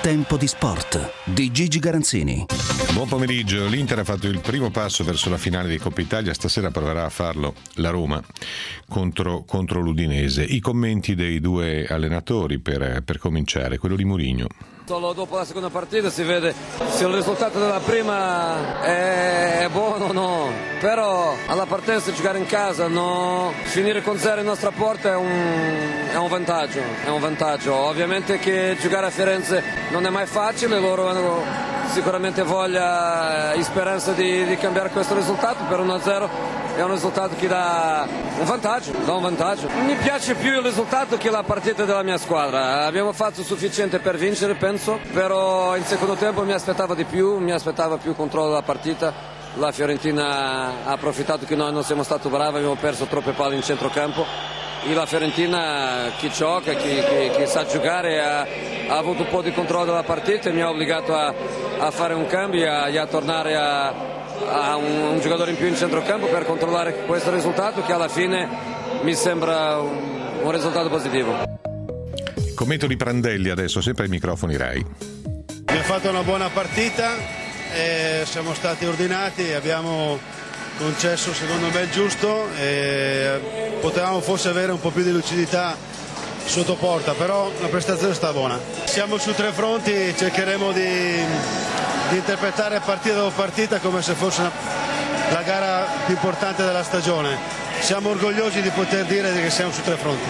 Tempo di sport di Gigi Garanzini. Buon pomeriggio. L'Inter ha fatto il primo passo verso la finale di Coppa Italia. Stasera proverà a farlo la Roma contro l'Udinese. I commenti dei due allenatori per cominciare, quello di Mourinho. Solo dopo la seconda partita si vede se il risultato della prima è buono o no, però alla partenza giocare in casa, no, finire con 0 in nostra porta è un vantaggio, ovviamente che giocare a Firenze non è mai facile, loro hanno sicuramente voglia e speranza di cambiare questo risultato. Per 1-0 è un risultato che dà un vantaggio. Mi piace più il risultato che la partita della mia squadra. Abbiamo fatto sufficiente per vincere, penso, però in secondo tempo mi aspettava più controllo della partita. La Fiorentina ha approfittato che noi non siamo stati bravi, abbiamo perso troppe palle in centrocampo. E la Fiorentina, chi gioca, chi sa giocare, ha avuto un po' di controllo della partita e mi ha obbligato a fare un cambio e a tornare a un giocatore in più in centrocampo per controllare questo risultato, che alla fine mi sembra un risultato positivo. Commento di Prandelli adesso, sempre ai microfoni Rai. Abbiamo fatto una buona partita, siamo stati ordinati, abbiamo concesso secondo me il giusto, potevamo forse avere un po' più di lucidità sotto porta, però la prestazione sta buona. Siamo su 3 fronti, cercheremo di interpretare partita dopo partita come se fosse la gara più importante della stagione. Siamo orgogliosi di poter dire che siamo su 3 fronti.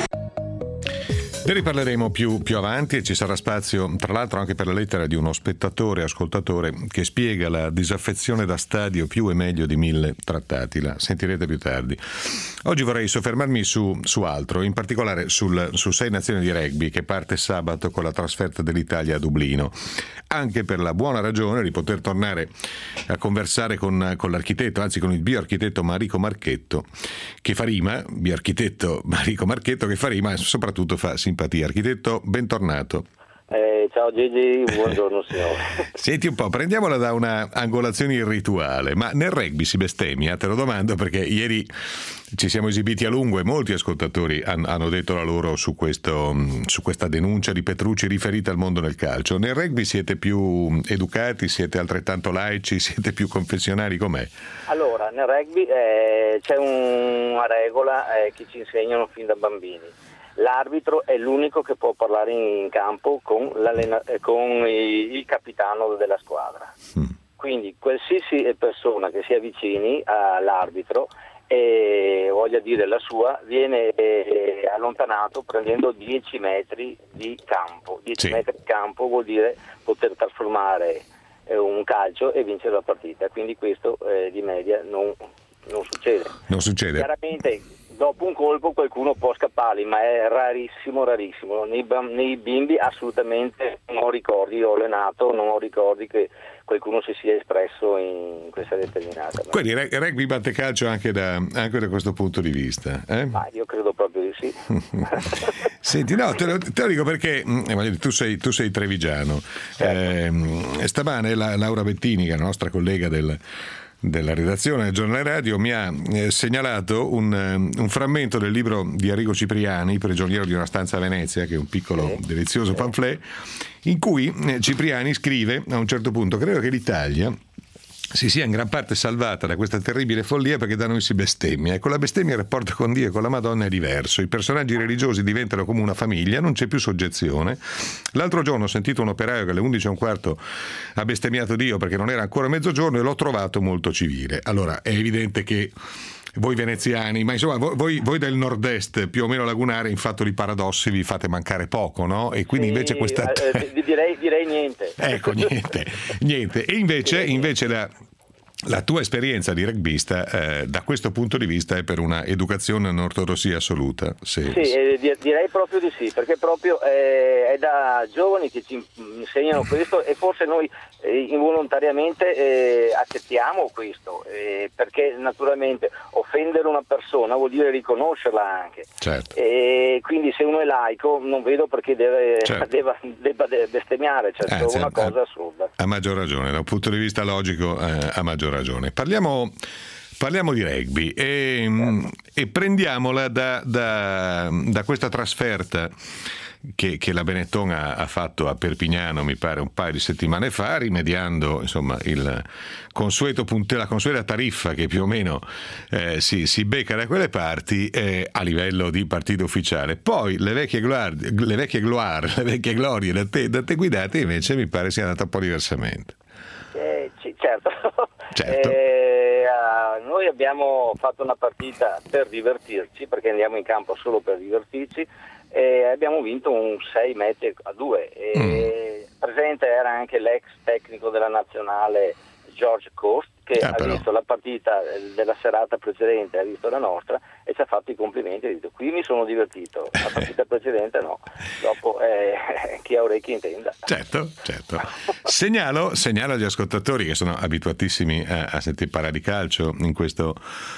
Ne riparleremo più avanti e ci sarà spazio tra l'altro anche per la lettera di uno ascoltatore che spiega la disaffezione da stadio più e meglio di 1000 trattati. La sentirete più tardi. Oggi vorrei soffermarmi su altro, in particolare su 6 nazioni di rugby che parte sabato con la trasferta dell'Italia a Dublino, anche per la buona ragione di poter tornare a conversare con l'architetto, anzi con il bioarchitetto Marico Marchetto, che fa rima, bioarchitetto Marico Marchetto che fa rima e soprattutto fa simpatia. Architetto, bentornato. Ciao Gigi, buongiorno signore. Senti un po', prendiamola da una angolazione irrituale, ma nel rugby si bestemmia? Te lo domando perché ieri ci siamo esibiti a lungo e molti ascoltatori hanno detto la loro su questa denuncia di Petrucci riferita al mondo del calcio. Nel rugby siete più educati, siete altrettanto laici, siete più confessionali, com'è? Allora, nel rugby c'è una regola che ci insegnano fin da bambini. L'arbitro è l'unico che può parlare in campo con il capitano della squadra. Quindi qualsiasi persona che si avvicini all'arbitro e voglia dire la sua, viene allontanato prendendo 10 metri di campo. 10 metri di campo vuol dire poter trasformare un calcio e vincere la partita. Quindi questo di media non succede. Non succede. Chiaramente dopo un colpo qualcuno può scappare, ma è rarissimo. Nei bimbi assolutamente non ho ricordi, ho allenato, non ho ricordi che qualcuno si sia espresso in questa determinata. Quindi rugby batte calcio anche da questo punto di vista? Ma io credo proprio di sì. Senti, no, te lo dico perché tu sei trevigiano. Certo. Stamane Laura Bettini, che è la nostra collega della redazione del giornale radio, mi ha segnalato un frammento del libro di Arrigo Cipriani, Prigioniero di una stanza a Venezia, che è un piccolo delizioso pamphlet, in cui Cipriani scrive a un certo punto: credo che l'Italia si sia in gran parte salvata da questa terribile follia perché da noi si bestemmia e con la bestemmia il rapporto con Dio e con la Madonna è diverso, i personaggi religiosi diventano come una famiglia, non c'è più soggezione. L'altro giorno ho sentito un operaio che alle 11:15 ha bestemmiato Dio perché non era ancora mezzogiorno e l'ho trovato molto civile. Allora è evidente che voi veneziani, ma insomma voi del nord-est più o meno lagunare, in fatto di paradossi vi fate mancare poco, no? E quindi invece questa direi niente. Ecco, niente. E invece la tua esperienza di rugbista da questo punto di vista è per una educazione in ortodossia assoluta? Direi proprio di sì, perché proprio è da giovani che ci insegnano questo e forse noi involontariamente accettiamo questo, perché naturalmente offendere una persona vuol dire riconoscerla anche. Certo. E quindi se uno è laico non vedo perché debba bestemmiare, cioè è una cosa assurda. Ha maggior ragione, da un punto di vista logico ha maggior ragione. Parliamo di rugby e prendiamola da questa trasferta che la Benetton ha fatto a Perpignano, mi pare un paio di settimane fa, rimediando insomma la consueta tariffa che più o meno si becca da quelle parti a livello di partito ufficiale. Poi le vecchie glorie da te guidate invece mi pare sia andata un po' diversamente. Certo. Noi abbiamo fatto una partita per divertirci, perché andiamo in campo solo per divertirci, e abbiamo vinto un 6-2. Presente era anche l'ex tecnico della nazionale George Coast, che ha visto la partita della serata precedente, ha visto la nostra e ci ha fatto i complimenti, ha detto: qui mi sono divertito, la partita precedente no. Dopo chi ha orecchie intenda. Certo. Segnalo agli ascoltatori che sono abituatissimi a sentire parlare di calcio in questo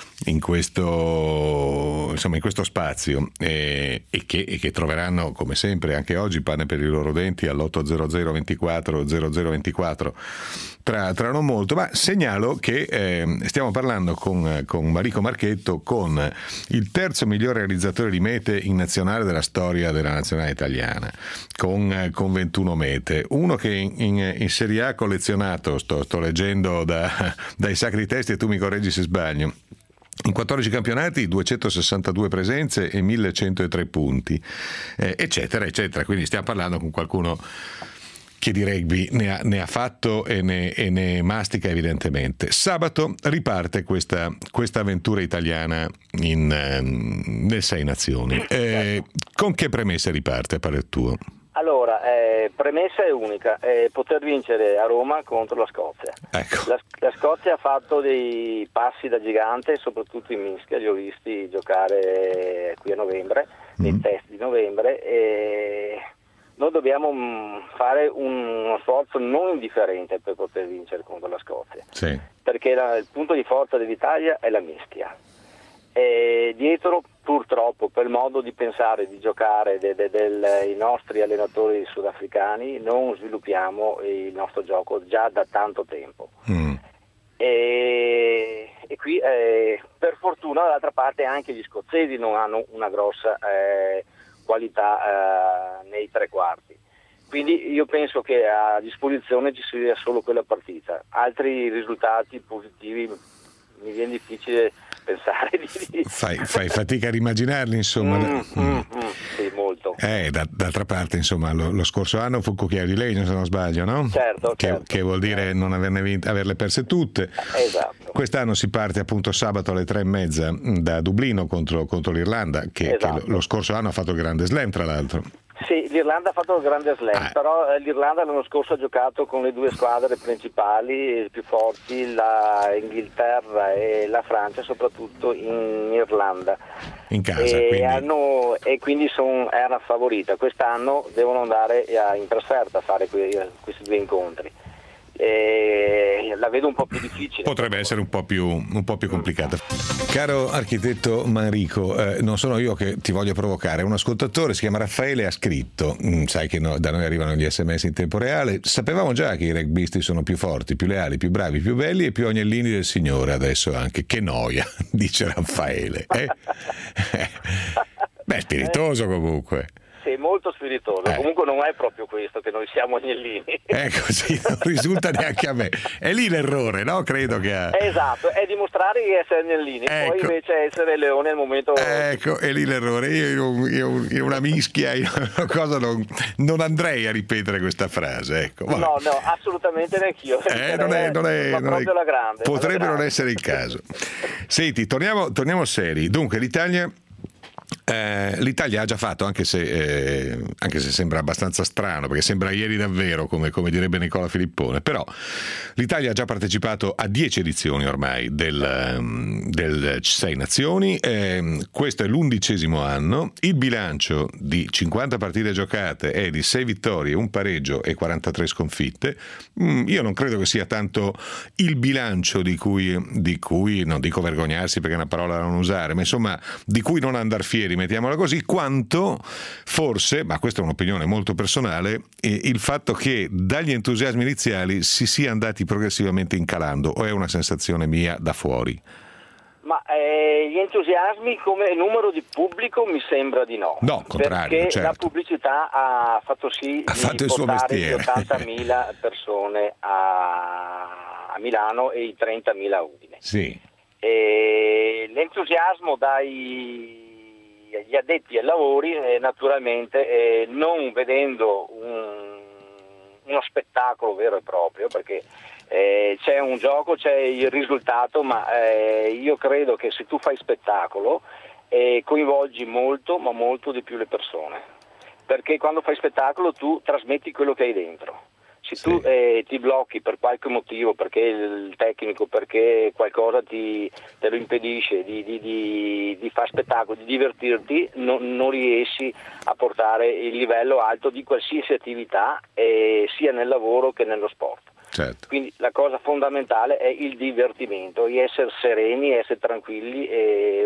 spazio e che troveranno come sempre anche oggi pane per i loro denti all'800 24 0024 tra non molto, ma segnalo che stiamo parlando con Marico Marchetto, con il terzo miglior realizzatore di mete in nazionale della storia della nazionale italiana, con 21 mete, uno che in Serie A ha collezionato, sto leggendo dai sacri testi e tu mi correggi se sbaglio, in 14 campionati 262 presenze e 1103 punti, eccetera. Quindi stiamo parlando con qualcuno che di rugby ne ha fatto e ne mastica evidentemente. Sabato riparte questa avventura italiana nel Sei Nazioni. Con che premesse riparte a parer tuo? Allora, premessa è unica, poter vincere a Roma contro la Scozia. Ecco. La Scozia ha fatto dei passi da gigante, soprattutto in mischia, li ho visti giocare qui a novembre, nei test di novembre, e noi dobbiamo fare uno sforzo non indifferente per poter vincere contro la Scozia, sì. Perché il punto di forza dell'Italia è la mischia. E dietro, purtroppo, per il modo di pensare, di giocare dei nostri allenatori sudafricani, non sviluppiamo il nostro gioco già da tanto tempo. E qui per fortuna dall'altra parte anche gli scozzesi non hanno una grossa qualità nei tre quarti, quindi io penso che a disposizione ci sia solo quella partita. Altri risultati positivi mi viene difficile pensare di... Fai fatica a immaginarli, insomma. Sì, molto. D'altra parte, insomma, lo scorso anno fu cucchiaio di legno, se non sbaglio, no? Certo. Che vuol dire non averle perse tutte. Esatto. Quest'anno si parte appunto sabato alle 3:30 da Dublino contro l'Irlanda, che lo scorso anno ha fatto il grande slam, tra l'altro. Sì, l'Irlanda ha fatto il grande slam, però l'Irlanda l'anno scorso ha giocato con le due squadre principali più forti, la Inghilterra e la Francia, soprattutto in Irlanda. In casa, quindi era favorita. Quest'anno devono andare in trasferta a fare questi due incontri. La vedo un po' più difficile. Potrebbe essere un po' più complicata. Caro architetto Manrico, non sono io che ti voglio provocare, un ascoltatore si chiama Raffaele, ha scritto, sai che da noi arrivano gli SMS in tempo reale, sapevamo già che i rugbisti sono più forti, più leali, più bravi, più belli e più agnellini del Signore, adesso anche, che noia, dice Raffaele. Beh, spiritoso comunque. Sì, molto spiritoso. Comunque non è proprio questo, che noi siamo agnellini. Così non risulta neanche a me. È lì l'errore, no? Credo che Esatto, è dimostrare di essere agnellini, poi invece essere leone al momento. Ecco, è lì l'errore. Io in una mischia, non andrei a ripetere questa frase. Ecco. No, assolutamente neanch'io. Non è proprio la grande. Potrebbe non essere il caso. Senti, torniamo seri. Dunque, l'Italia ha già fatto, anche se sembra abbastanza strano, perché sembra ieri davvero, come direbbe Nicola Filippone, però l'Italia ha già partecipato a 10 edizioni ormai del Sei Nazioni, questo è l'11° anno, il bilancio di 50 partite giocate è di 6 vittorie, un pareggio e 43 sconfitte. Io non credo che sia tanto il bilancio di cui non dico vergognarsi perché è una parola da non usare, ma insomma di cui non andar fieri, mettiamola così, quanto forse, ma questa è un'opinione molto personale, il fatto che dagli entusiasmi iniziali si sia andati progressivamente incalando, o è una sensazione mia da fuori? Ma gli entusiasmi come numero di pubblico mi sembra di no. No, contrario, perché certo. La pubblicità ha fatto sì fatto di il suo portare mestiere. 80.000 persone a Milano e i 30.000 a Udine. Sì. E l'entusiasmo dagli addetti ai lavori naturalmente non vedendo uno spettacolo vero e proprio, perché c'è un gioco, c'è il risultato, ma io credo che se tu fai spettacolo coinvolgi molto, ma molto di più le persone, perché quando fai spettacolo tu trasmetti quello che hai dentro. Se tu ti blocchi per qualche motivo, perché il tecnico, perché qualcosa te lo impedisce di fare spettacolo, di divertirti, non riesci a portare il livello alto di qualsiasi attività, sia nel lavoro che nello sport. Certo. Quindi la cosa fondamentale è il divertimento, di essere sereni, essere tranquilli e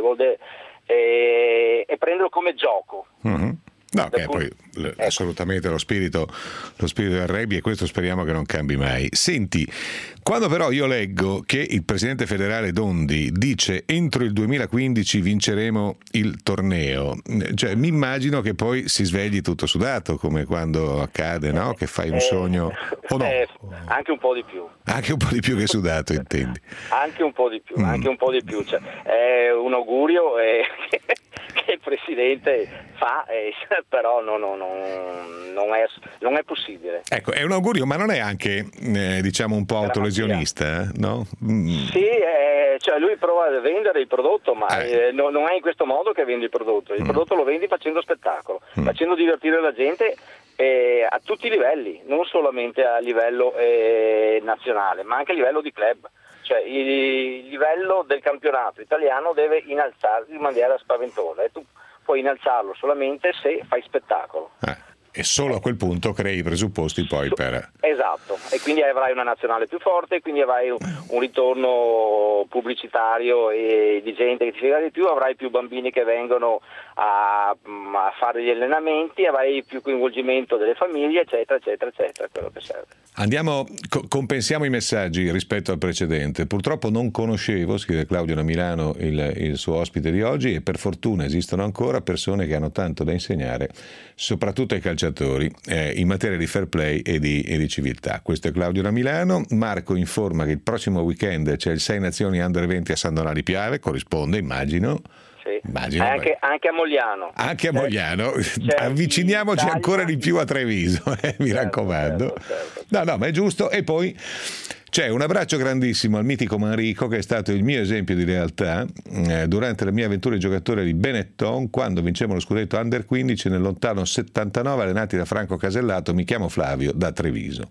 prenderlo come gioco. Mm-hmm. No, che poi assolutamente lo spirito del rugby, e questo speriamo che non cambi mai. Senti, quando però io leggo che il presidente federale Dondi dice entro il 2015 vinceremo il torneo, cioè mi immagino che poi si svegli tutto sudato, come quando accade, no? Che fai un sogno, o no? Anche un po' di più. Anche un po' di più che sudato, intendi? Anche un po' di più, anche un po' di più. Cioè, è un augurio che il presidente fa, però non è possibile. Ecco, è un augurio, ma non è anche diciamo un po' autolesionista, no? Sì, cioè lui prova a vendere il prodotto, ma non è in questo modo che vendi il prodotto. Il prodotto lo vendi facendo spettacolo, facendo divertire la gente a tutti i livelli, non solamente a livello nazionale, ma anche a livello di club. Cioè il livello del campionato italiano deve innalzarsi in maniera spaventosa, e tu puoi innalzarlo solamente se fai spettacolo. E solo a quel punto crei i presupposti poi per... Esatto, e quindi avrai una nazionale più forte, quindi avrai un ritorno pubblicitario e di gente che ti spiega di più, avrai più bambini che vengono a fare gli allenamenti, avrai più coinvolgimento delle famiglie, eccetera, eccetera, eccetera, quello che serve. Andiamo, compensiamo i messaggi rispetto al precedente. Purtroppo non conoscevo, scrive Claudio da Milano, il suo ospite di oggi, e per fortuna esistono ancora persone che hanno tanto da insegnare, soprattutto ai calciatori, in materia di fair play e di civiltà. Questo è Claudio da Milano. Marco informa che il prossimo weekend c'è il 6 Nazioni Under 20 a San Donà di Piave, corrisponde, immagino. Sì. Anche a Mogliano. Anche a Mogliano. Avviciniamoci ancora di più a Treviso, mi raccomando. Certo. No, ma è giusto. E poi c'è un abbraccio grandissimo al mitico Manrico, che è stato il mio esempio di lealtà durante la mia avventura di giocatore di Benetton, quando vincemmo lo scudetto Under 15 nel lontano 79, allenati da Franco Casellato. Mi chiamo Flavio, da Treviso.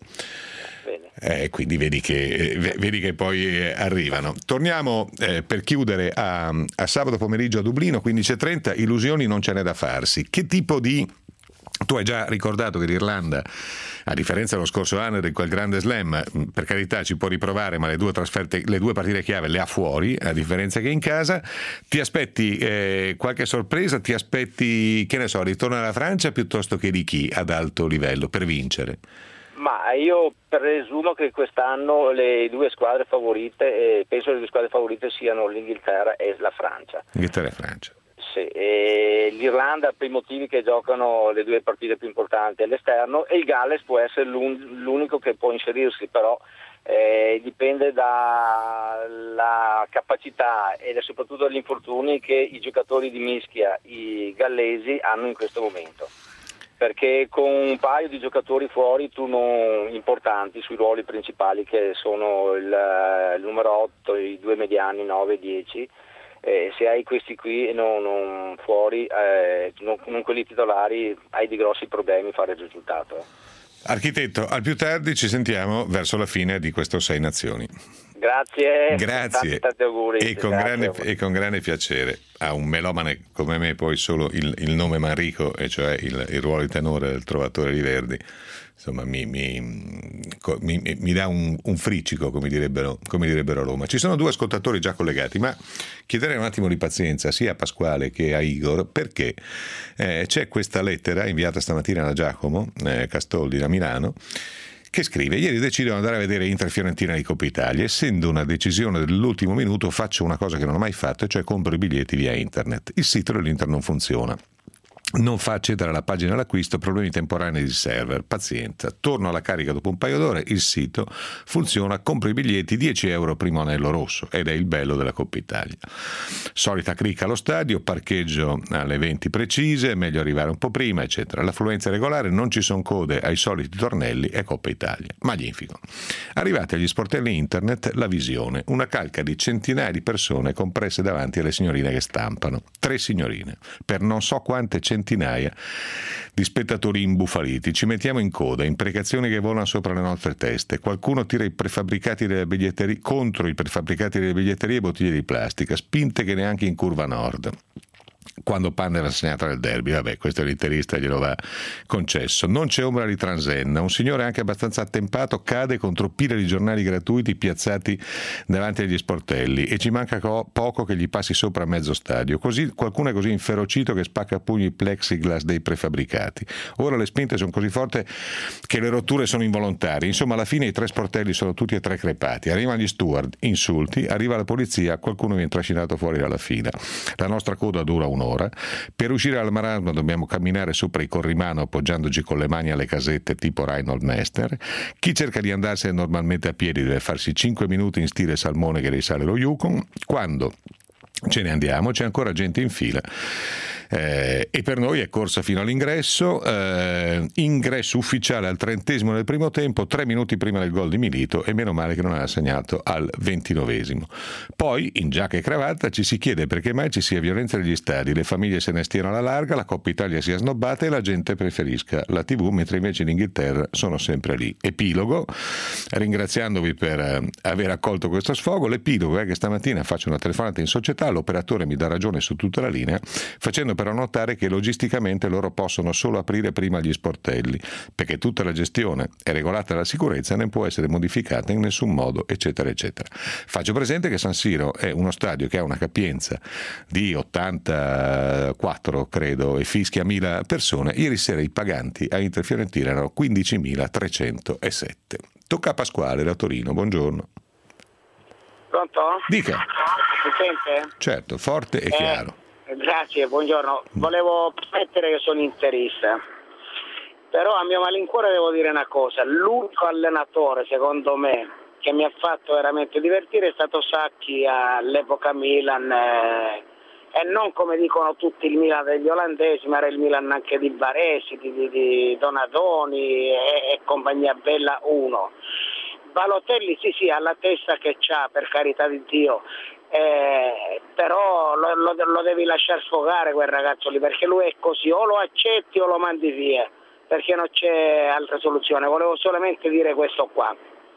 Quindi vedi che poi arrivano. Torniamo per chiudere a sabato pomeriggio a Dublino, 15:30. Illusioni non ce n'è da farsi. Che tipo di... Tu hai già ricordato che l'Irlanda, a differenza dello scorso anno di quel grande slam, per carità ci può riprovare, ma le due partite chiave le ha fuori, a differenza che in casa. Ti aspetti qualche sorpresa? Ti aspetti, che ne so, ritorno alla Francia piuttosto che di chi ad alto livello per vincere? Ma io presumo che quest'anno le due squadre favorite, penso che le due squadre favorite siano l'Inghilterra e la Francia. Inghilterra e Francia. Sì, l'Irlanda per i motivi che giocano le due partite più importanti all'esterno, e il Galles può essere l'unico che può inserirsi, però dipende dalla capacità e soprattutto dagli infortuni che i giocatori di mischia, i gallesi, hanno in questo momento. Perché con un paio di giocatori fuori importanti sui ruoli principali, che sono il numero 8, i due mediani 9 e 10, se hai questi qui non fuori, non quelli titolari, hai di grossi problemi a fare il risultato. Architetto, al più tardi ci sentiamo verso la fine di questo 6 Nazioni. Grazie. Tanti auguri. E con grande piacere. A un melomane come me poi solo il nome Manrico, e cioè il ruolo di tenore del Trovatore di Verdi, insomma mi dà un friccico, come direbbero a Roma. Ci sono due ascoltatori già collegati, ma chiederei un attimo di pazienza sia a Pasquale che a Igor, perché c'è questa lettera inviata stamattina da Giacomo Castoldi da Milano, che scrive: ieri decido di andare a vedere Inter-Fiorentina di Coppa Italia. Essendo una decisione dell'ultimo minuto, faccio una cosa che non ho mai fatto, cioè compro i biglietti via internet. Il sito dell'Inter non funziona, non fa accedere alla pagina dell'acquisto, problemi temporanei di server, pazienza. Torno alla carica dopo un paio d'ore, il sito funziona, compro i biglietti, 10 euro primo anello rosso, ed è il bello della Coppa Italia. Solita cricca allo stadio, parcheggio alle 20 precise, meglio arrivare un po' prima, eccetera. L'affluenza è regolare, non ci sono code ai soliti tornelli, è Coppa Italia. Magnifico. Arrivati agli sportelli internet, la visione, una calca di centinaia di persone compresse davanti alle signorine che stampano. 3 signorine, per non so quante centinaia di spettatori imbufaliti. Ci mettiamo in coda, imprecazioni che volano sopra le nostre teste, qualcuno tira i prefabbricati delle biglietterie contro i prefabbricati delle biglietterie e bottiglie di plastica, spinte che neanche in curva nord. Quando Panna era assegnata nel derby, vabbè, questo è l'interista, glielo va concesso. Non c'è ombra di transenna, un signore anche abbastanza attempato cade contro pile di giornali gratuiti piazzati davanti agli sportelli e ci manca poco che gli passi sopra mezzo stadio. Così qualcuno è così inferocito che spacca a pugni il plexiglass dei prefabbricati. Ora le spinte sono così forti che le rotture sono involontarie. Insomma, alla fine i 3 sportelli sono tutti e 3 crepati. Arrivano gli steward, insulti, arriva la polizia, qualcuno viene trascinato fuori dalla fila. La nostra coda dura un'ora. Per uscire dal marasma dobbiamo camminare sopra i corrimano appoggiandoci con le mani alle casette tipo Reinhold Messner. Chi cerca di andarsene normalmente a piedi deve farsi 5 minuti in stile salmone che risale lo Yukon. Quando ce ne andiamo c'è ancora gente in fila. E per noi è corsa fino all'ingresso, ingresso ufficiale al 30° del primo tempo, 3 minuti prima del gol di Milito, e meno male che non ha segnato al 29°. Poi in giacca e cravatta ci si chiede perché mai ci sia violenza negli stadi, le famiglie se ne stiano alla larga, la Coppa Italia sia snobbata e la gente preferisca la TV, mentre invece in Inghilterra sono sempre lì. Epilogo, ringraziandovi per aver accolto questo sfogo. L'epilogo è che stamattina faccio una telefonata in società, l'operatore mi dà ragione su tutta la linea, facendo però notare che logisticamente loro possono solo aprire prima gli sportelli, perché tutta la gestione è regolata dalla sicurezza e non può essere modificata in nessun modo, eccetera, eccetera. Faccio presente che San Siro è uno stadio che ha una capienza di 84, credo, e fischia 1000 persone. Ieri sera i paganti a Inter Fiorentina erano 15.307. Tocca a Pasquale da Torino, buongiorno. Pronto? Dica. Mi sente? Certo, forte e chiaro. Grazie, buongiorno. Volevo mettere che sono interista, però a mio malincuore devo dire una cosa: l'unico allenatore, secondo me, che mi ha fatto veramente divertire è stato Sacchi all'epoca Milan, e non come dicono tutti il Milan degli olandesi, ma era il Milan anche di Baresi, di Donadoni e compagnia bella 1. Balotelli sì, ha la testa che c'ha, per carità di Dio, però lo devi lasciar sfogare quel ragazzo lì, perché lui è così, o lo accetti o lo mandi via, perché non c'è altra soluzione. Volevo solamente dire questo qua.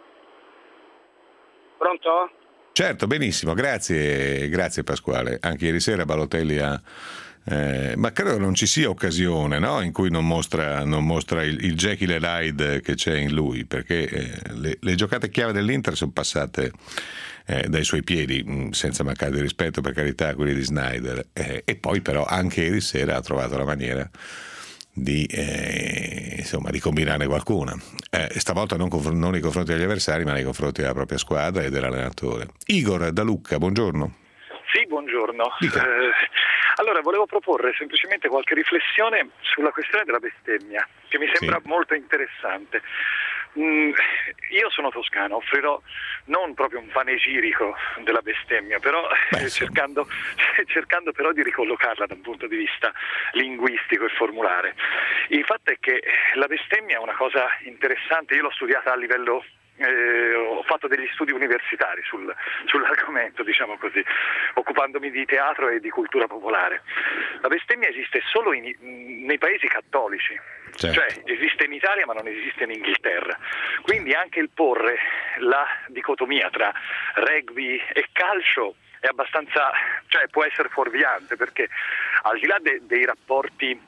Pronto? Certo, benissimo, grazie Pasquale. Anche ieri sera Balotelli ha... ma credo non ci sia occasione, no? In cui non mostra il Jekyll e Hyde che c'è in lui, perché le giocate chiave dell'Inter sono passate dai suoi piedi, senza mancare di rispetto, per carità, quelli di Snyder, e poi però anche ieri sera ha trovato la maniera di combinare qualcuna, stavolta non nei confronti degli avversari, ma nei confronti della propria squadra e dell'allenatore. Igor da Lucca, buongiorno. Sì, buongiorno. Allora, volevo proporre semplicemente qualche riflessione sulla questione della bestemmia, che mi sembra molto interessante. Io sono toscano, offrirò non proprio un panegirico della bestemmia, però cercando però di ricollocarla da un punto di vista linguistico e formulare. Il fatto è che la bestemmia è una cosa interessante, io l'ho studiata a livello ho fatto degli studi universitari sull'argomento, diciamo così, occupandomi di teatro e di cultura popolare. La bestemmia esiste solo nei paesi cattolici, certo. Cioè esiste in Italia ma non esiste in Inghilterra, quindi anche il porre la dicotomia tra rugby e calcio è abbastanza, cioè può essere fuorviante, perché al di là dei rapporti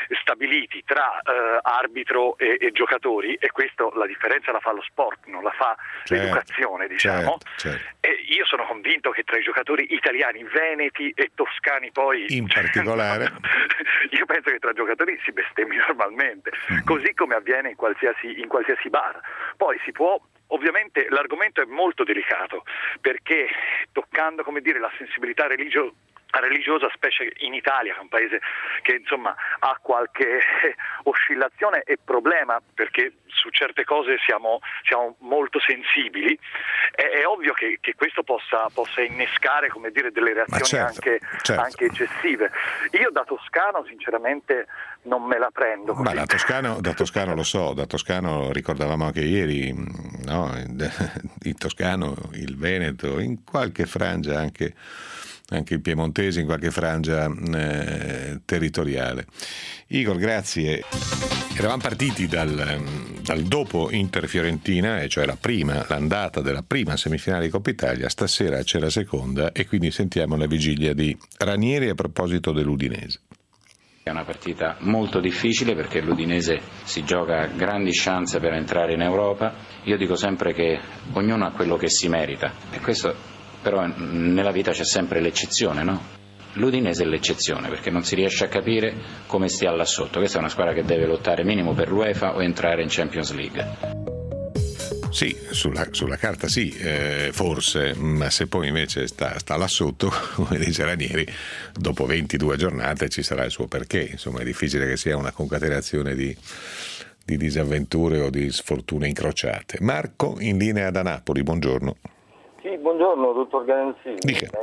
stabiliti tra arbitro e giocatori, e questo la differenza la fa lo sport, non la fa l'educazione, diciamo. Certo. E io sono convinto che tra i giocatori italiani, veneti e toscani poi in particolare io penso che tra giocatori si bestemmi normalmente, così come avviene in qualsiasi bar. Poi si può, ovviamente l'argomento è molto delicato, perché toccando, come dire, la sensibilità religiosa, specie in Italia, che è un paese che insomma ha qualche oscillazione e problema, perché su certe cose siamo molto sensibili, è ovvio che questo possa innescare, come dire, delle reazioni anche eccessive. Io da toscano sinceramente non me la prendo così. Ma da toscano lo so, da toscano ricordavamo anche ieri, no? Il toscano, il veneto, in qualche frangia anche il piemontese, in qualche frangia territoriale. Igor, grazie. Eravamo partiti dal dopo Inter-Fiorentina, e cioè l'andata della prima semifinale di Coppa Italia. Stasera c'è la seconda, e quindi sentiamo la vigilia di Ranieri a proposito dell'Udinese. È una partita molto difficile, perché l'Udinese si gioca grandi chance per entrare in Europa. Io dico sempre che ognuno ha quello che si merita, e questo però nella vita c'è sempre l'eccezione, no? L'Udinese è l'eccezione, perché non si riesce a capire come stia là sotto. Questa è una squadra che deve lottare minimo per l'UEFA o entrare in Champions League. Sì, sulla carta sì, forse, ma se poi invece sta là sotto, come dice Ranieri, dopo 22 giornate ci sarà il suo perché. Insomma, è difficile che sia una concatenazione di disavventure o di sfortune incrociate. Marco, in linea da Napoli, buongiorno. Sì, buongiorno dottor Garanzini.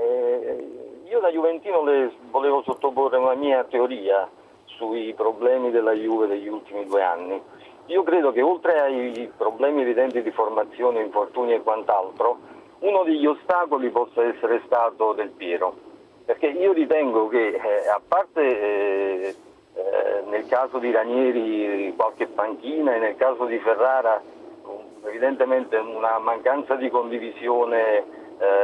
Io da juventino le volevo sottoporre una mia teoria sui problemi della Juve degli ultimi 2 anni. Io credo che oltre ai problemi evidenti di formazione, infortuni e quant'altro, uno degli ostacoli possa essere stato Del Piero, perché io ritengo che a parte nel caso di Ranieri qualche panchina, e nel caso di Ferrara evidentemente una mancanza di condivisione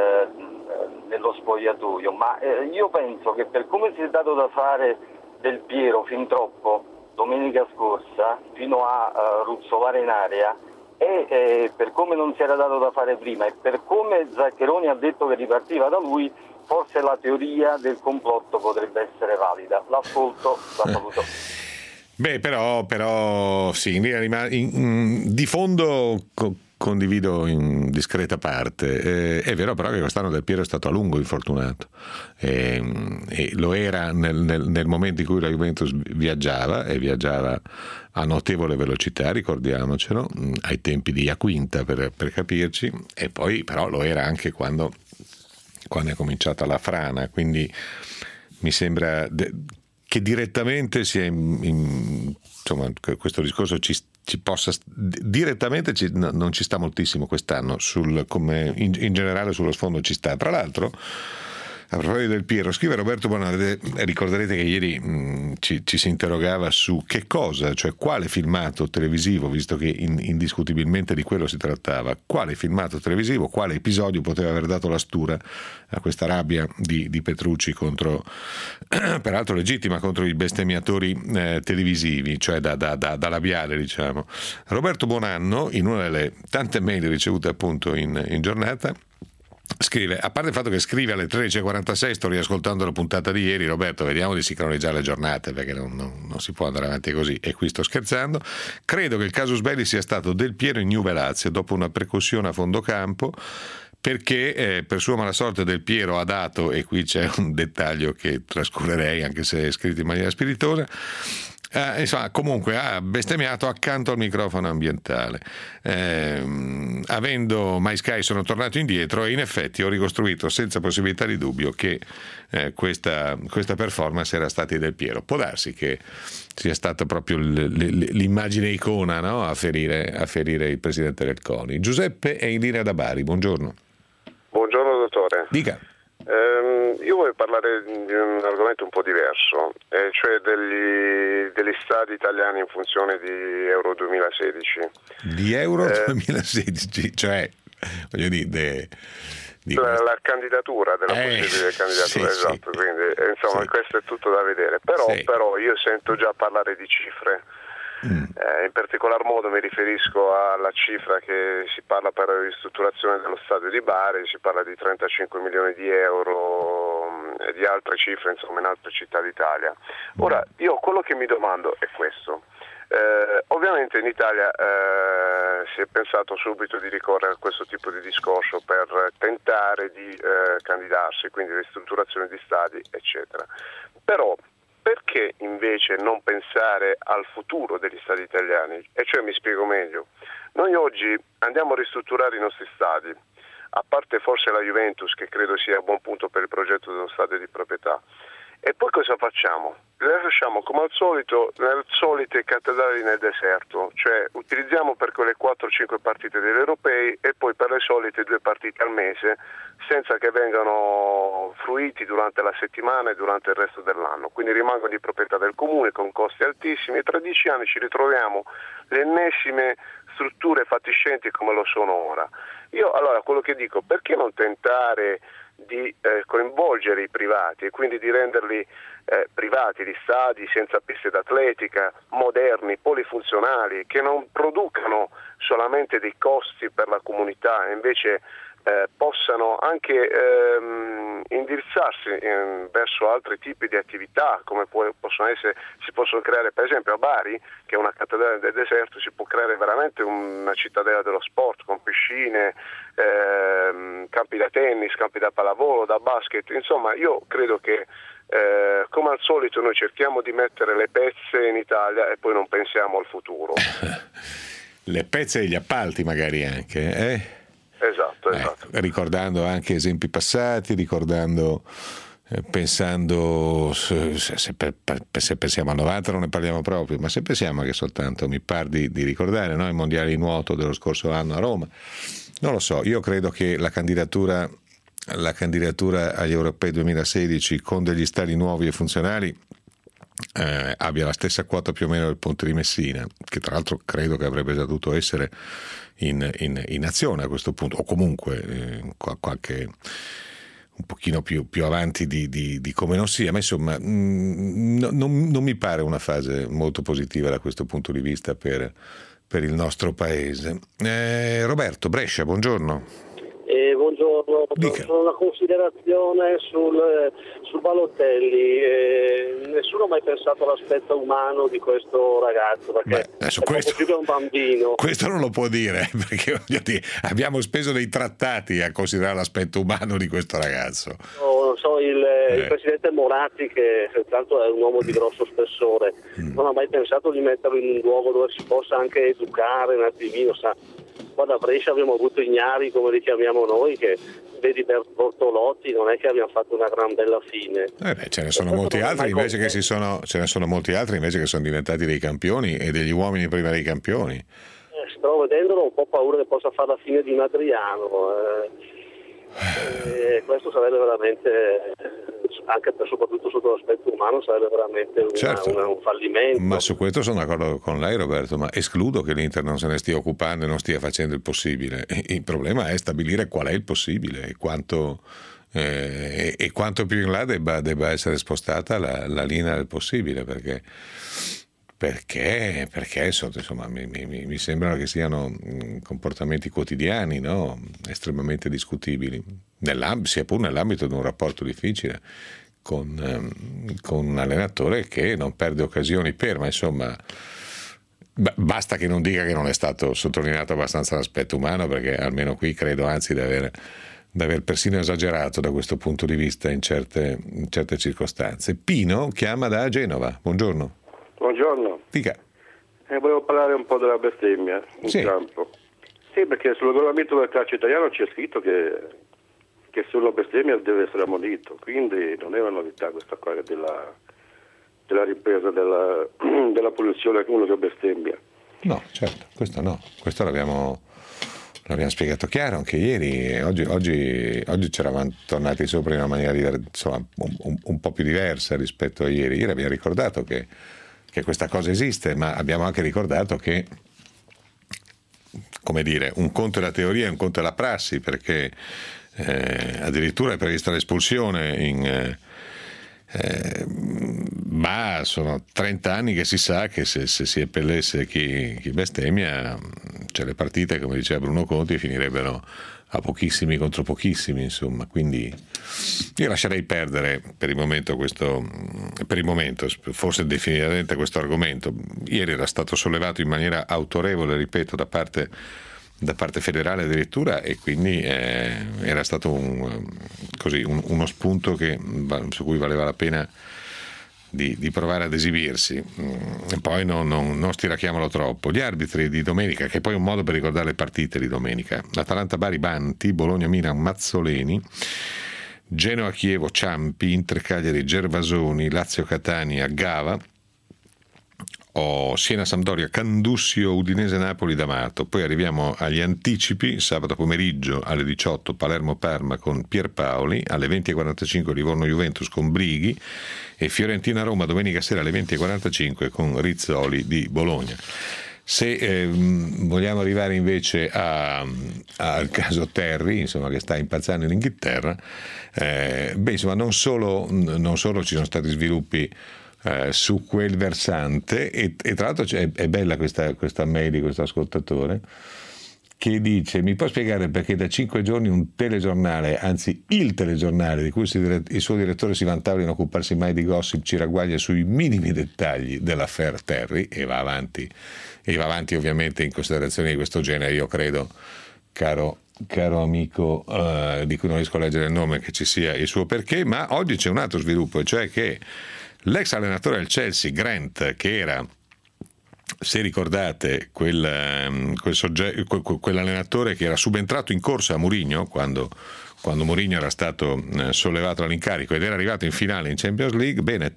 nello spogliatoio, ma io penso che per come si è dato da fare Del Piero fin troppo domenica scorsa, fino a ruzzolare in area, e per come non si era dato da fare prima, e per come Zaccheroni ha detto che ripartiva da lui, forse la teoria del complotto potrebbe essere valida. L'ascolto, la saluto. Beh, però sì, di fondo condivido in discreta parte. È vero però che quest'anno Del Piero è stato a lungo infortunato, e lo era nel momento in cui la Juventus viaggiava a notevole velocità, ricordiamocelo, ai tempi di Iaquinta per capirci, e poi però lo era anche quando è cominciata la frana, quindi mi sembra che direttamente sia insomma, questo discorso ci possa direttamente non ci sta moltissimo quest'anno, come in generale sullo sfondo ci sta. Tra l'altro, a proposito Del Piero, scrive Roberto Bonarde, ricorderete che ieri ci si interrogava su che cosa, cioè quale filmato televisivo, visto che indiscutibilmente di quello si trattava, quale filmato televisivo, quale episodio poteva aver dato la stura a questa rabbia di Petrucci contro, peraltro legittima, contro i bestemmiatori televisivi, cioè da labiale, diciamo. Roberto Bonanno, in una delle tante mail ricevute appunto in giornata, scrive, a parte il fatto che scrive alle 13.46, sto riascoltando la puntata di ieri, Roberto, vediamo di sincronizzare le giornate, perché non si può andare avanti così, e qui sto scherzando. Credo che il casus belli sia stato Del Piero in Juve Lazio dopo una percussione a fondo campo, perché per sua mala sorte Del Piero ha dato, e qui c'è un dettaglio che trascurerei anche se è scritto in maniera spiritosa, insomma, comunque ha bestemmiato accanto al microfono ambientale. Avendo MySky sono tornato indietro, e in effetti ho ricostruito senza possibilità di dubbio che questa performance era stata Del Piero. Può darsi che sia stata proprio l'immagine icona, no? a ferire il presidente del CONI. Giuseppe è in linea da Bari, buongiorno. Buongiorno dottore. Dica. Io voglio parlare di un argomento un po' diverso, cioè degli stadi italiani in funzione di Euro 2016. Di Euro 2016, cioè voglio dire la candidatura della possibile candidatura, esatto, quindi insomma questo è tutto da vedere, però io sento già parlare di cifre. In particolar modo mi riferisco alla cifra che si parla per la ristrutturazione dello stadio di Bari, si parla di 35 milioni di euro e di altre cifre insomma in altre città d'Italia. Ora io quello che mi domando è questo. Ovviamente in Italia si è pensato subito di ricorrere a questo tipo di discorso per tentare di candidarsi, quindi ristrutturazione di stadi eccetera, però perché invece non pensare al futuro degli stadi italiani? E cioè mi spiego meglio, noi oggi andiamo a ristrutturare i nostri stadi, a parte forse la Juventus che credo sia a buon punto per il progetto dello stadio di proprietà, e poi cosa facciamo? Le lasciamo come al solito nelle solite cattedrali nel deserto, cioè utilizziamo per quelle 4-5 partite degli europei e poi per le solite 2 partite al mese senza che vengano fruiti durante la settimana e durante il resto dell'anno, quindi rimangono di proprietà del comune con costi altissimi e tra 10 anni ci ritroviamo le ennesime strutture fatiscenti come lo sono ora. Io allora quello che dico, perché non tentare di coinvolgere i privati e quindi di renderli privati gli stadi senza piste d'atletica, moderni, polifunzionali, che non producano solamente dei costi per la comunità e invece possano anche indirizzarsi verso altri tipi di attività come si possono creare per esempio a Bari, che è una cattedrale del deserto, si può creare veramente una cittadella dello sport con piscine, campi da tennis, campi da pallavolo, da basket, insomma io credo che come al solito noi cerchiamo di mettere le pezze in Italia e poi non pensiamo al futuro. Le pezze e gli appalti magari anche, Esatto. Ricordando anche esempi passati, pensando se pensiamo a 90 non ne parliamo proprio, ma se pensiamo che soltanto mi par di ricordare, no? I mondiali di nuoto dello scorso anno a Roma, non lo so, io credo che la candidatura agli europei 2016 con degli stadi nuovi e funzionali abbia la stessa quota più o meno del Ponte di Messina, che tra l'altro credo che avrebbe già dovuto essere in azione a questo punto, o comunque qualche un pochino più avanti di come non sia, ma insomma non mi pare una fase molto positiva da questo punto di vista per il nostro paese. Roberto, Brescia, buongiorno. Buongiorno, una considerazione sul Balotelli. Nessuno ha mai pensato all'aspetto umano di questo ragazzo, perché è più che un bambino. Questo non lo può dire, perché abbiamo speso dei trattati a considerare l'aspetto umano di questo ragazzo. Non so, il presidente Moratti, che senz'altro è un uomo di grosso spessore, non ha mai pensato di metterlo in un luogo dove si possa anche educare un attimino, sa. Qua da Brescia abbiamo avuto Ignari, come li chiamiamo noi, che vedi per Bortolotti non è che abbiamo fatto una gran bella fine. Ce ne sono molti altri invece che sono diventati dei campioni e degli uomini prima dei campioni. Sto vedendolo, un po' paura che possa fare la fine di Madriano. Questo sarebbe veramente, anche soprattutto sotto l'aspetto umano, sarebbe veramente un fallimento. Ma su questo sono d'accordo con lei, Roberto, ma escludo che l'Inter non se ne stia occupando e non stia facendo il possibile. Il problema è stabilire qual è il possibile e quanto più in là debba essere spostata la linea del possibile, perché insomma mi sembrano che siano comportamenti quotidiani, no? Estremamente discutibili, sia pur nell'ambito di un rapporto difficile con un allenatore che non perde occasioni ma insomma basta che non dica che non è stato sottolineato abbastanza l'aspetto umano, perché almeno qui credo anzi di aver persino esagerato da questo punto di vista in certe circostanze. Pino chiama da Genova, buongiorno. Buongiorno. Dica. Volevo parlare un po' della bestemmia in campo. Sì, perché sul regolamento del calcio italiano c'è scritto che sulla bestemmia deve essere ammonito, quindi non è una novità questa cosa della ripresa della punizione a uno che bestemmia. No, certo, questo l'abbiamo spiegato chiaro anche ieri. Oggi ci eravamo tornati sopra in una maniera insomma un po' più diversa rispetto a ieri. Ieri abbiamo ricordato che questa cosa esiste, ma abbiamo anche ricordato che, come dire, un conto è la teoria e un conto è la prassi, perché addirittura è prevista l'espulsione ma sono 30 anni che si sa che se si appellesse chi bestemmia, cioè le partite, come diceva Bruno Conti, finirebbero a pochissimi contro pochissimi, insomma. Quindi io lascerei perdere per il momento forse definitivamente questo argomento. Ieri era stato sollevato in maniera autorevole, ripeto, da parte federale addirittura, e quindi era stato uno spunto su cui valeva la pena di provare ad esibirsi. Poi non stiracchiamolo troppo. Gli arbitri di domenica, che poi è un modo per ricordare le partite di domenica: Atalanta-Bari Banti, Bologna-Milan Mazzoleni, Genoa-Chievo Ciampi, Inter-Cagliari Gervasoni, Lazio-Catania Gava, Siena-Sampdoria Candussio, Udinese-Napoli D'Amato. Poi arriviamo agli anticipi: sabato pomeriggio alle 18 Palermo-Parma con Pierpaoli, alle 20:45 Livorno-Juventus con Brighi, e Fiorentina-Roma domenica sera alle 20:45 con Rizzoli di Bologna. Se vogliamo arrivare invece al caso Terry, insomma, che sta impazzando in Inghilterra, non solo ci sono stati sviluppi su quel versante, e tra l'altro è bella questa mail di questo ascoltatore che dice: mi può spiegare perché da 5 giorni un telegiornale, anzi il telegiornale di cui il suo direttore si vantava di non occuparsi mai di gossip, ci ragguaglia sui minimi dettagli dell'affaire Terry e va avanti ovviamente in considerazioni di questo genere. Io credo, caro amico di cui non riesco a leggere il nome, che ci sia il suo perché. Ma oggi c'è un altro sviluppo, cioè che l'ex allenatore del Chelsea, Grant, che era, se ricordate, quell'allenatore che era subentrato in corsa a Mourinho quando Mourinho era stato sollevato dall'incarico ed era arrivato in finale in Champions League, bene,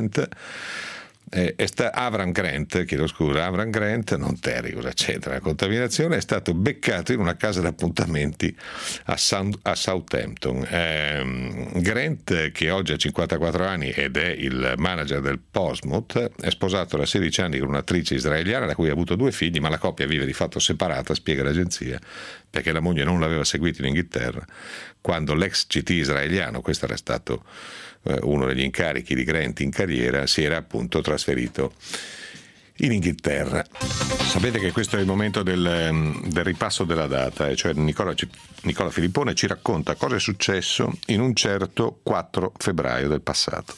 Avram Grant, non Terry, cosa c'entra la contaminazione, è stato beccato in una casa d'appuntamenti a Southampton. Grant, che oggi ha 54 anni ed è il manager del Portsmouth, è sposato da 16 anni con un'attrice israeliana da cui ha avuto 2 figli, ma la coppia vive di fatto separata, spiega l'agenzia, perché la moglie non l'aveva seguito in Inghilterra quando l'ex CT israeliano, questo era stato uno degli incarichi di Grant in carriera, si era appunto trasferito in Inghilterra. Sapete che questo è il momento del ripasso della data, cioè Nicola Filippone ci racconta cosa è successo in un certo 4 febbraio del passato.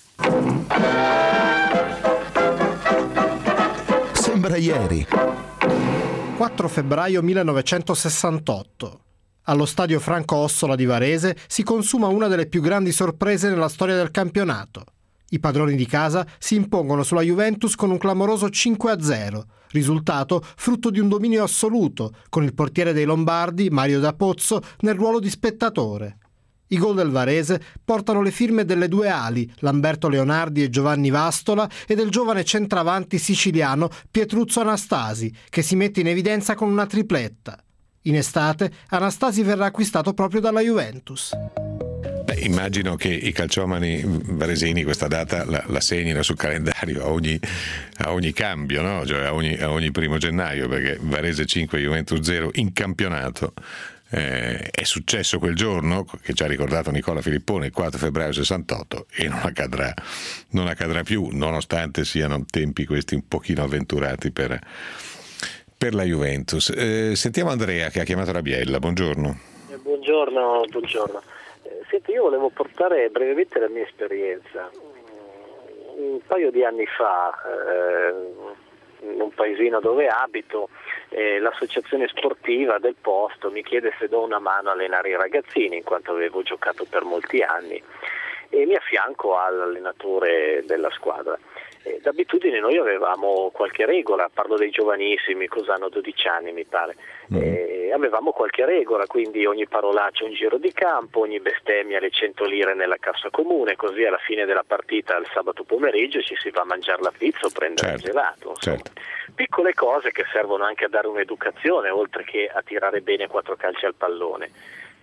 Sembra ieri. 4 febbraio 1968. Allo stadio Franco Ossola di Varese si consuma una delle più grandi sorprese nella storia del campionato. I padroni di casa si impongono sulla Juventus con un clamoroso 5-0, risultato frutto di un dominio assoluto, con il portiere dei Lombardi, Mario D'Apozzo, nel ruolo di spettatore. I gol del Varese portano le firme delle 2 ali, Lamberto Leonardi e Giovanni Vastola, e del giovane centravanti siciliano Pietruzzo Anastasi, che si mette in evidenza con una tripletta. In estate Anastasi verrà acquistato proprio dalla Juventus. Immagino che i calciomani varesini questa data la segnino sul calendario a ogni cambio, no? Cioè a ogni 1 gennaio, perché Varese 5, Juventus 0 in campionato. È successo quel giorno, che ci ha ricordato Nicola Filippone, il 4 febbraio 68, e non accadrà più, nonostante siano tempi questi un pochino avventurati per la Juventus. Sentiamo Andrea, che ha chiamato Rabiella. Buongiorno. Buongiorno. Senti, io volevo portare brevemente la mia esperienza. Un paio di anni fa, in un paesino dove abito, l'associazione sportiva del posto mi chiede se do una mano a allenare i ragazzini, in quanto avevo giocato per molti anni, e mi affianco all'allenatore della squadra. D'abitudine noi avevamo qualche regola, parlo dei giovanissimi, cosa hanno 12 anni mi pare, avevamo qualche regola, quindi ogni parolaccia un giro di campo, ogni bestemmia le 100 lire nella cassa comune, così alla fine della partita il sabato pomeriggio ci si va a mangiare la pizza o prendere il gelato. Certo. Piccole cose che servono anche a dare un'educazione, oltre che a tirare bene 4 calci al pallone.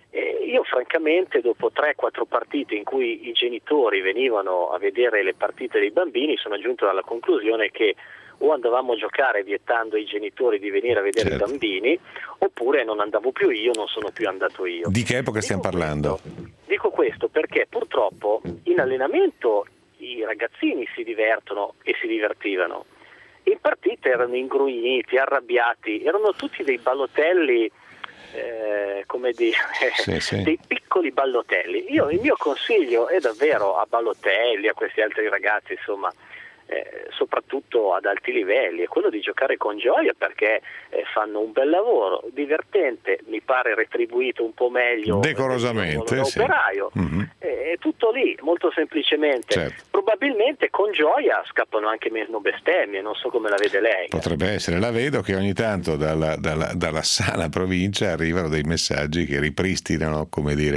Io francamente dopo 3-4 partite in cui i genitori venivano a vedere le partite dei bambini sono giunto alla conclusione che o andavamo a giocare vietando ai genitori di venire a vedere i bambini, oppure non andavo più io, non sono più andato io. Di che epoca stiamo parlando? Dico questo perché purtroppo in allenamento i ragazzini si divertono e si divertivano. In partita erano ingrugniti, arrabbiati, erano tutti dei ballotelli, come dire, dei piccoli ballotelli. Il mio consiglio è davvero a Ballotelli, a questi altri ragazzi, insomma, soprattutto ad alti livelli, è quello di giocare con gioia, perché fanno un bel lavoro, divertente, mi pare retribuito un po' meglio decorosamente, operaio. È tutto lì, molto semplicemente. Probabilmente con gioia scappano anche meno bestemmie, non so come la vede lei. Potrebbe essere, la vedo che ogni tanto dalla sana provincia arrivano dei messaggi che ripristinano, come dire,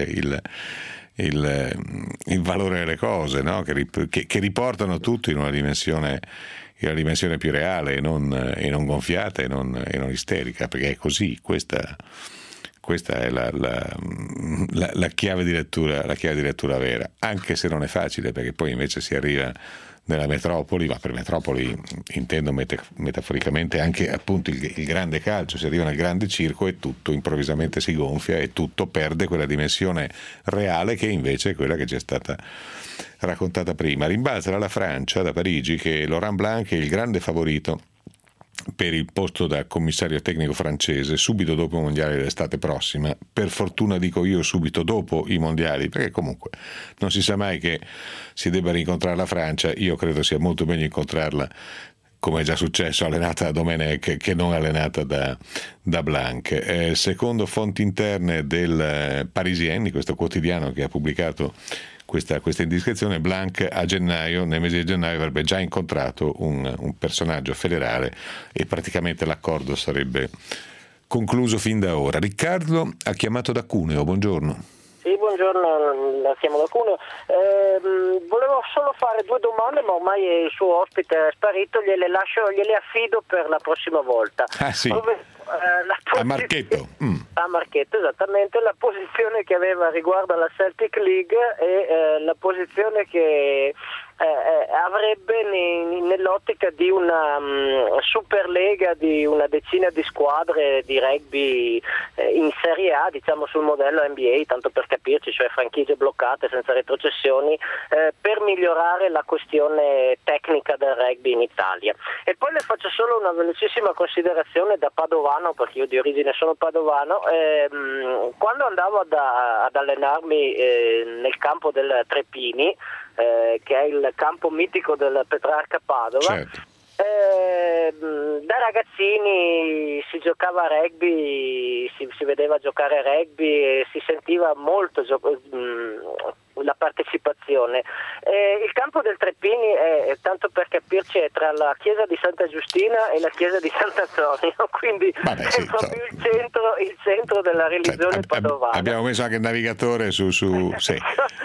il valore delle cose, no? che riportano tutto in una dimensione più reale e non gonfiata e non isterica, perché è così. Questa è la chiave di lettura vera, anche se non è facile, perché poi invece si arriva nella metropoli, ma per metropoli intendo metaforicamente anche appunto il grande calcio, si arriva nel grande circo e tutto improvvisamente si gonfia e tutto perde quella dimensione reale che invece è quella che ci è stata raccontata prima. Rimbalza dalla Francia, da Parigi, che Laurent Blanc è il grande favorito per il posto da commissario tecnico francese subito dopo i mondiali dell'estate prossima. Per fortuna, dico io, subito dopo i mondiali, perché comunque non si sa mai che si debba rincontrare la Francia. Io credo sia molto meglio incontrarla, come è già successo, allenata da Domenech che non allenata da Blanc. Secondo fonti interne del Parisien, questo quotidiano che ha pubblicato questa indiscrezione, Blanc nel mese di gennaio avrebbe già incontrato un personaggio federale e praticamente l'accordo sarebbe concluso fin da ora. Riccardo ha chiamato da Cuneo, buongiorno. Sì, buongiorno, la chiamo da Cuneo. Volevo solo fare 2 domande, ma ormai il suo ospite è sparito, gliele affido per la prossima volta. Sì. A Marchetto. A Marchetto, esattamente, la posizione che aveva riguardo alla Celtic League e la posizione che avrebbe nell'ottica di una Superlega di una decina di squadre di rugby in Serie A, diciamo sul modello NBA, tanto per capirci, cioè franchigie bloccate senza retrocessioni, per migliorare la questione tecnica del rugby in Italia. E poi le faccio solo una velocissima considerazione da padovano, perché io di origine sono padovano. Quando andavo ad allenarmi nel campo del Trepini, che è il campo mitico del Petrarca Padova, da ragazzini si giocava a rugby, si vedeva giocare a rugby e si sentiva molto la partecipazione. Il campo del Trepini è, tanto per capirci, è tra la chiesa di Santa Giustina e la chiesa di Sant'Antonio, quindi è proprio il centro della religione padovana. Abbiamo messo anche il navigatore su sì.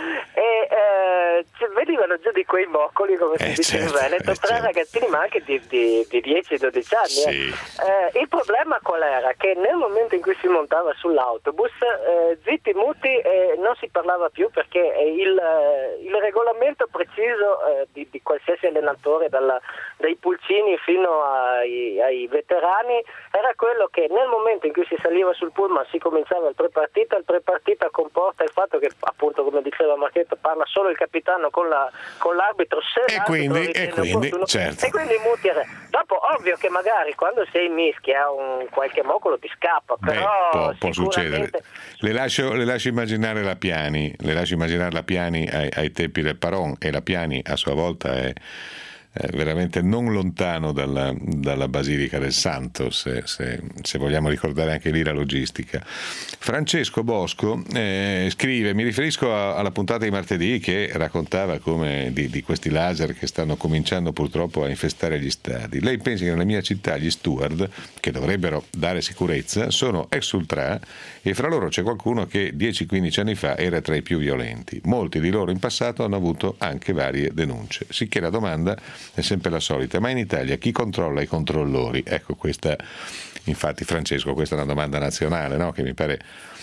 E venivano giù di quei boccoli, come si dice in Veneto, 3 ragazzini, ma anche di 10-12 anni. Il problema qual era? Che nel momento in cui si montava sull'autobus, zitti muti, non si parlava più, perché il regolamento preciso di qualsiasi allenatore, dai pulcini fino ai veterani, era quello che nel momento in cui si saliva sul pullman si cominciava il prepartita comporta il fatto che, appunto, come diceva Marchetto, parla solo il capitano con l'arbitro, e quindi certo. E quindi muti. Dopo, ovvio che magari quando sei mischia un qualche moccolo ti scappa, però può succedere. Le lascio immaginare la Piani ai tempi del Paron, e la Piani a sua volta è veramente non lontano dalla Basilica del Santo, se vogliamo ricordare anche lì la logistica. Francesco Bosco scrive: mi riferisco alla puntata di martedì che raccontava come di questi laser che stanno cominciando purtroppo a infestare gli stadi. Lei pensa che nella mia città gli steward, che dovrebbero dare sicurezza, sono ex ultra, e fra loro c'è qualcuno che 10-15 anni fa era tra i più violenti. Molti di loro in passato hanno avuto anche varie denunce, sicché la domanda è sempre la solita: ma in Italia chi controlla i controllori? Ecco, questa, infatti, Francesco, questa è una domanda nazionale, no? Che mi pare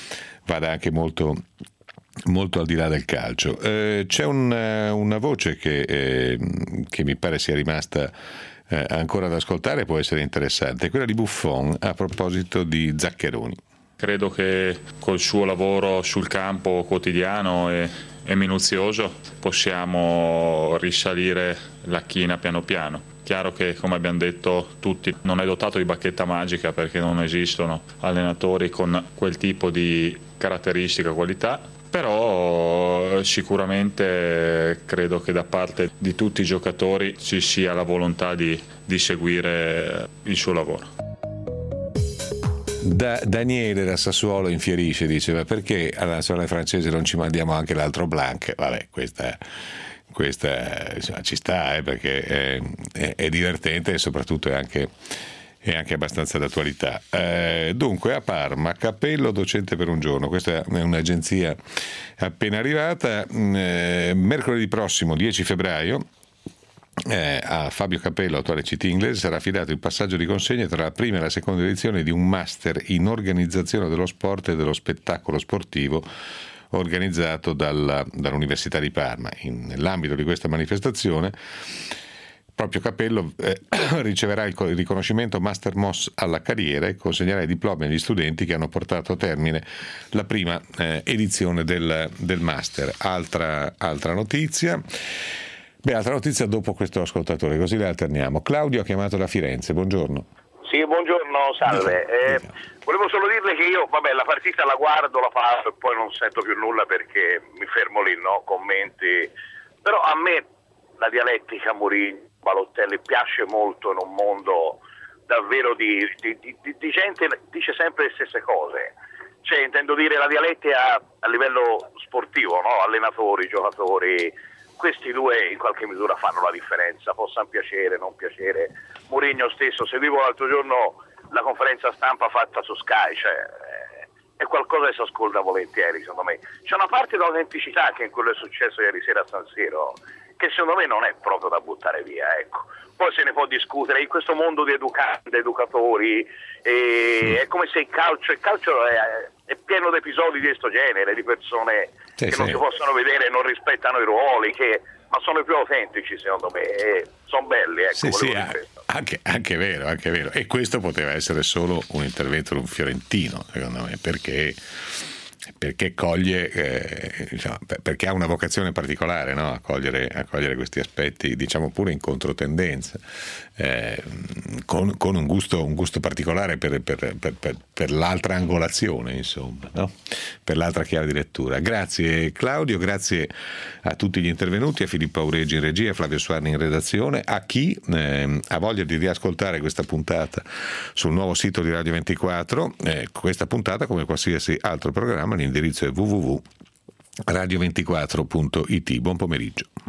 vada anche molto al di là del calcio. C'è una voce che mi pare sia rimasta ancora da ascoltare, può essere interessante, quella di Buffon a proposito di Zaccheroni. Credo che col suo lavoro sul campo quotidiano e minuzioso possiamo risalire la china piano piano. Chiaro che, come abbiamo detto tutti, non è dotato di bacchetta magica, perché non esistono allenatori con quel tipo di caratteristica, qualità, però sicuramente credo che da parte di tutti i giocatori ci sia la volontà di seguire il suo lavoro. Daniele da Sassuolo infierisce, dice: ma perché alla nazionale francese non ci mandiamo anche l'altro Blanc? Vabbè, questa insomma, ci sta, perché è divertente e soprattutto è anche abbastanza d'attualità. Dunque, a Parma, Capello docente per un giorno. Questa è un'agenzia appena arrivata. Mercoledì prossimo, 10 febbraio, a Fabio Capello, attuale CT inglese, sarà affidato il passaggio di consegna tra la prima e la seconda edizione di un master in organizzazione dello sport e dello spettacolo sportivo organizzato dall'Università di Parma. Nell'ambito di questa manifestazione proprio Capello riceverà il riconoscimento Master MOS alla carriera e consegnerà i diplomi agli studenti che hanno portato a termine la prima edizione del Master. Altra notizia. Altra notizia dopo questo ascoltatore, così le alterniamo. Claudio ha chiamato da Firenze, buongiorno. Sì, buongiorno, salve. Volevo solo dirle che io, la partita la guardo, la passo e poi non sento più nulla perché mi fermo lì, commenti. Però a me la dialettica Mourinho, Balotelli piace molto in un mondo davvero di gente che dice sempre le stesse cose. Cioè, intendo dire la dialettica a livello sportivo, allenatori, giocatori. Questi due in qualche misura fanno la differenza, possano piacere, non piacere. Mourinho stesso, seguivo l'altro giorno la conferenza stampa fatta su Sky, è qualcosa che si ascolta volentieri, secondo me. C'è una parte d'autenticità che in quello che è successo ieri sera a San Siro, che secondo me non è proprio da buttare via, ecco. Poi se ne può discutere, in questo mondo di educatori, è come se il calcio è pieno di episodi di questo genere, di persone che non si possono vedere, non rispettano i ruoli, ma sono i più autentici secondo me, sono belli, ecco. Anche vero. E questo poteva essere solo un intervento di un fiorentino, secondo me, perché coglie, perché ha una vocazione particolare, a cogliere questi aspetti, diciamo pure in controtendenza, con un gusto particolare per l'altra angolazione, insomma, per l'altra chiave di lettura. Grazie Claudio, grazie a tutti gli intervenuti, a Filippo Aureggi in regia, a Flavio Suarni in redazione, a chi ha voglia di riascoltare questa puntata sul nuovo sito di Radio 24, questa puntata come qualsiasi altro programma. L'indirizzo è www.radio24.it. Buon pomeriggio.